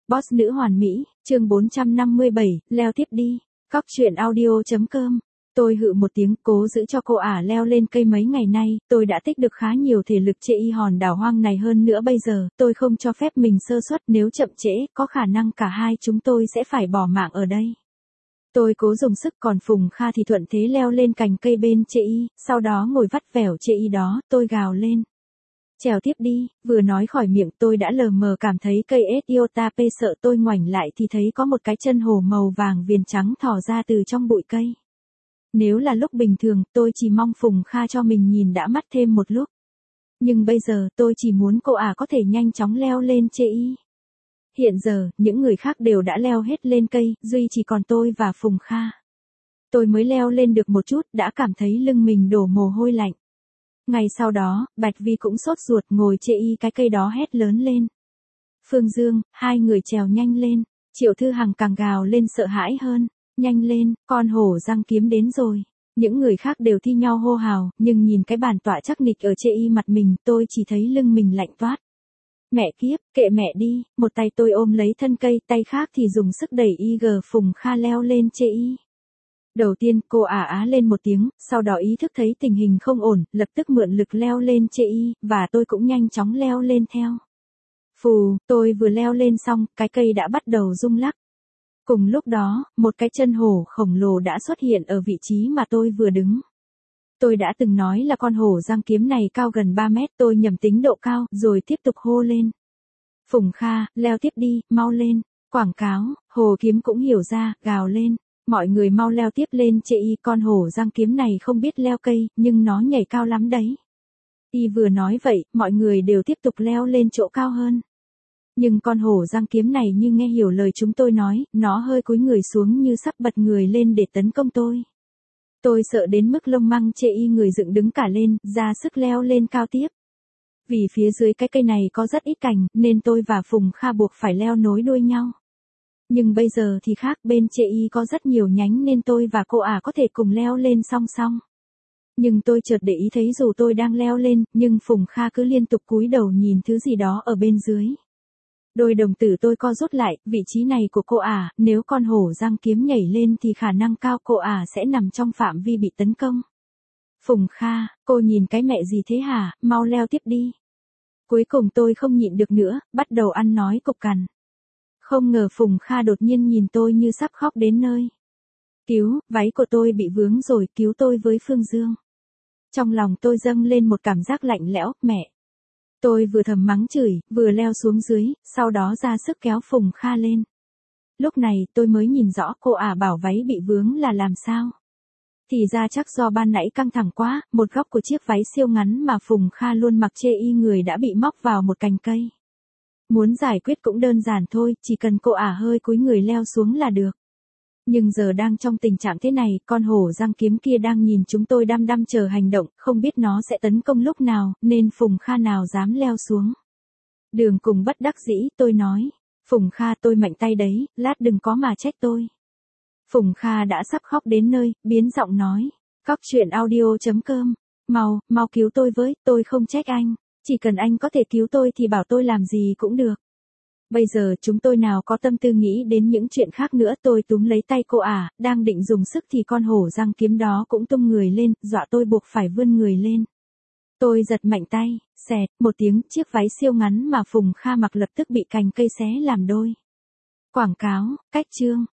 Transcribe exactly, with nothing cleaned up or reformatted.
Boss nữ hoàn mỹ, chương bốn trăm năm mươi bảy, leo tiếp đi. Cóc truyện audio chấm com. Tôi hự một tiếng, cố giữ cho cô ả leo lên cây mấy ngày nay, tôi đã tích được khá nhiều thể lực trên y hòn đảo hoang này hơn nữa bây giờ, tôi không cho phép mình sơ suất, nếu chậm trễ, có khả năng cả hai chúng tôi sẽ phải bỏ mạng ở đây. Tôi cố dùng sức, còn Phùng Kha thì thuận thế leo lên cành cây bên chê y, sau đó ngồi vắt vẻo chê y đó, tôi gào lên. Trèo tiếp đi, vừa nói khỏi miệng tôi đã lờ mờ cảm thấy cây Ethiope sợ tôi ngoảnh lại thì thấy có một cái chân hổ màu vàng viền trắng thò ra từ trong bụi cây. Nếu là lúc bình thường, tôi chỉ mong Phùng Kha cho mình nhìn đã mắt thêm một lúc. Nhưng bây giờ tôi chỉ muốn cô ả có thể nhanh chóng leo lên chê y. Hiện giờ, những người khác đều đã leo hết lên cây, duy chỉ còn tôi và Phùng Kha. Tôi mới leo lên được một chút, đã cảm thấy lưng mình đổ mồ hôi lạnh. Ngày sau đó, Bạch Vi cũng sốt ruột ngồi chê y cái cây đó hét lớn lên. Phương Dương, hai người trèo nhanh lên, Triệu Thư Hằng càng gào lên sợ hãi hơn. Nhanh lên, con hổ răng kiếm đến rồi. Những người khác đều thi nhau hô hào, nhưng nhìn cái bàn tọa chắc nịch ở chê y mặt mình, tôi chỉ thấy lưng mình lạnh toát. Mẹ kiếp, kệ mẹ đi, một tay tôi ôm lấy thân cây, tay khác thì dùng sức đẩy y gờ Phùng Kha leo lên chê y. Đầu tiên, cô ả á lên một tiếng, sau đó ý thức thấy tình hình không ổn, lập tức mượn lực leo lên chê y, và tôi cũng nhanh chóng leo lên theo. Phù, tôi vừa leo lên xong, cái cây đã bắt đầu rung lắc. Cùng lúc đó, một cái chân hổ khổng lồ đã xuất hiện ở vị trí mà tôi vừa đứng. Tôi đã từng nói là con hổ răng kiếm này cao gần ba mét, tôi nhầm tính độ cao, rồi tiếp tục hô lên. Phùng Kha, leo tiếp đi, mau lên. Quảng cáo, hồ kiếm cũng hiểu ra, gào lên. Mọi người mau leo tiếp lên chê y, con hổ răng kiếm này không biết leo cây, nhưng nó nhảy cao lắm đấy. Y vừa nói vậy, mọi người đều tiếp tục leo lên chỗ cao hơn. Nhưng con hổ răng kiếm này như nghe hiểu lời chúng tôi nói, nó hơi cúi người xuống như sắp bật người lên để tấn công tôi. Tôi sợ đến mức lông măng chê y người dựng đứng cả lên, ra sức leo lên cao tiếp. Vì phía dưới cái cây này có rất ít cành, nên tôi và Phùng Kha buộc phải leo nối đuôi nhau. Nhưng bây giờ thì khác, bên chê y có rất nhiều nhánh nên tôi và cô ả có thể cùng leo lên song song. Nhưng tôi chợt để ý thấy dù tôi đang leo lên, nhưng Phùng Kha cứ liên tục cúi đầu nhìn thứ gì đó ở bên dưới. Đôi đồng tử tôi co rút lại, vị trí này của cô ả, nếu con hổ răng kiếm nhảy lên thì khả năng cao cô ả sẽ nằm trong phạm vi bị tấn công. Phùng Kha, cô nhìn cái mẹ gì thế hả, mau leo tiếp đi. Cuối cùng tôi không nhịn được nữa, bắt đầu ăn nói cục cằn. Không ngờ Phùng Kha đột nhiên nhìn tôi như sắp khóc đến nơi. Cứu, váy của tôi bị vướng rồi, cứu tôi với Phương Dương. Trong lòng tôi dâng lên một cảm giác lạnh lẽo, mẹ. Tôi vừa thầm mắng chửi, vừa leo xuống dưới, sau đó ra sức kéo Phùng Kha lên. Lúc này tôi mới nhìn rõ cô ả bảo váy bị vướng là làm sao. Thì ra chắc do ban nãy căng thẳng quá, một góc của chiếc váy siêu ngắn mà Phùng Kha luôn mặc chê y người đã bị móc vào một cành cây. Muốn giải quyết cũng đơn giản thôi, chỉ cần cô ả hơi cúi người leo xuống là được. Nhưng giờ đang trong tình trạng thế này, con hổ răng kiếm kia đang nhìn chúng tôi đăm đăm chờ hành động, không biết nó sẽ tấn công lúc nào, nên Phùng Kha nào dám leo xuống. Đường cùng bất đắc dĩ, tôi nói, Phùng Kha tôi mạnh tay đấy, lát đừng có mà trách tôi. Phùng Kha đã sắp khóc đến nơi, biến giọng nói, cóc truyện audio chấm com, mau, mau cứu tôi với, tôi không trách anh, chỉ cần anh có thể cứu tôi thì bảo tôi làm gì cũng được. Bây giờ chúng tôi nào có tâm tư nghĩ đến những chuyện khác nữa, tôi túm lấy tay cô ả, đang định dùng sức thì con hổ răng kiếm đó cũng tung người lên, dọa tôi buộc phải vươn người lên. Tôi giật mạnh tay, xẹt, một tiếng, chiếc váy siêu ngắn mà Phùng Kha mặc lập tức bị cành cây xé làm đôi. Quảng cáo, cách chương.